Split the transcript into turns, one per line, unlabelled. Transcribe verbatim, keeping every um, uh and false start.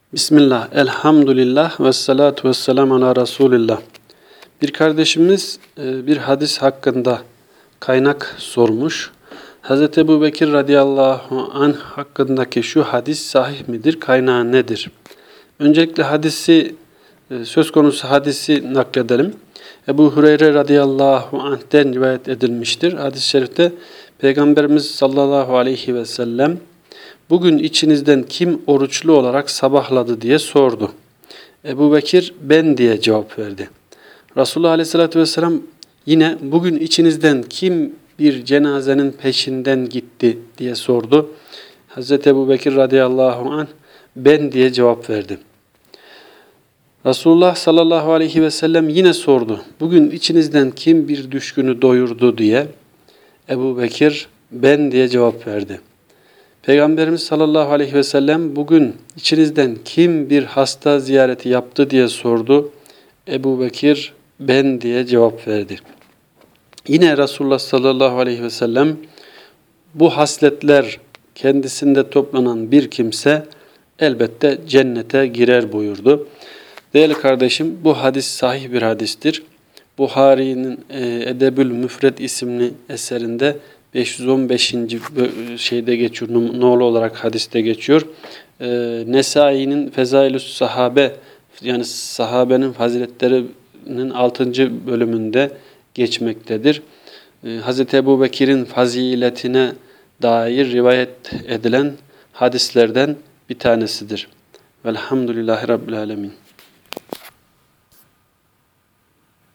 Bismillah, elhamdülillah ve salatu ve selamu ala Resulillah. Bir kardeşimiz bir hadis hakkında kaynak sormuş. Hazreti Ebubekir radıyallahu anh hakkındaki şu hadis sahih midir, kaynağı nedir? Öncelikle hadisi, söz konusu hadisi nakledelim. Ebu Hureyre radıyallahu anh'ten rivayet edilmiştir. Hadis-i şerifte Peygamberimiz sallallahu aleyhi ve sellem "Bugün içinizden kim oruçlu olarak sabahladı?" diye sordu. Ebubekir "Ben" diye cevap verdi. Resulullah aleyhissalatü vesselam yine "Bugün içinizden kim bir cenazenin peşinden gitti?" diye sordu. Hazreti Ebubekir radıyallahu anh "Ben" diye cevap verdi. Resulullah sallallahu aleyhi ve sellem yine sordu. "Bugün içinizden kim bir düşkünü doyurdu?" diye. Ebubekir "Ben" diye cevap verdi. Peygamberimiz sallallahu aleyhi ve sellem "Bugün içinizden kim bir hasta ziyareti yaptı?" diye sordu. Ebubekir "Ben" diye cevap verdi. Yine Resulullah sallallahu aleyhi ve sellem "Bu hasletler kendisinde toplanan bir kimse elbette cennete girer" buyurdu. Değerli kardeşim, bu hadis sahih bir hadistir. Buhari'nin e, Edebül Müfred isimli eserinde beş yüz on beşinci şeyde geçiyor, nolu olarak hadiste geçiyor. E, Nesai'nin Fezailü's Sahabe, yani sahabenin faziletlerinin altıncı bölümünde geçmektedir. E, Hazreti Ebubekir'in faziletine dair rivayet edilen hadislerden bir tanesidir. Velhamdülillahi Rabbil Alemin.